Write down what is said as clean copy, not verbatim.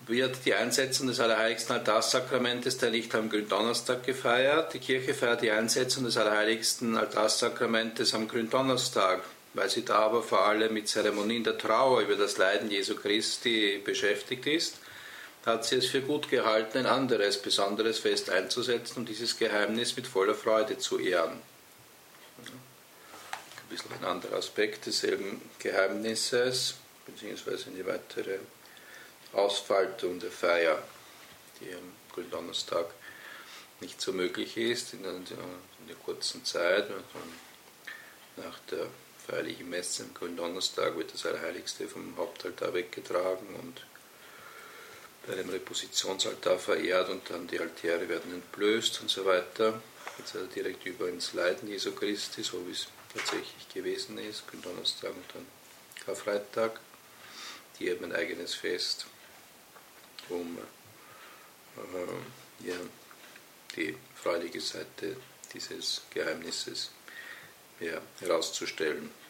wird die Einsetzung des Allerheiligsten Altarsakramentes der nicht am Gründonnerstag gefeiert. Die Kirche feiert die Einsetzung des Allerheiligsten Altarsakramentes am Gründonnerstag, weil sie da aber vor allem mit Zeremonien der Trauer über das Leiden Jesu Christi beschäftigt ist, hat sie es für gut gehalten, ein anderes, besonderes Fest einzusetzen und dieses Geheimnis mit voller Freude zu ehren. Ein bisschen ein anderer Aspekt desselben Geheimnisses, beziehungsweise eine weitere Ausfaltung der Feier, die am Gründonnerstag nicht so möglich ist, in der kurzen Zeit. Nach der feierlichen Messe am Gründonnerstag wird das Allerheiligste vom Hauptaltar weggetragen und bei einem Repositionsaltar verehrt und dann die Altäre werden entblößt und so weiter. Jetzt also direkt über ins Leiden Jesu Christi, so wie es tatsächlich gewesen ist, Gründonnerstag und dann Karfreitag. Die haben ein eigenes Fest, um die freudige Seite dieses Geheimnisses herauszustellen.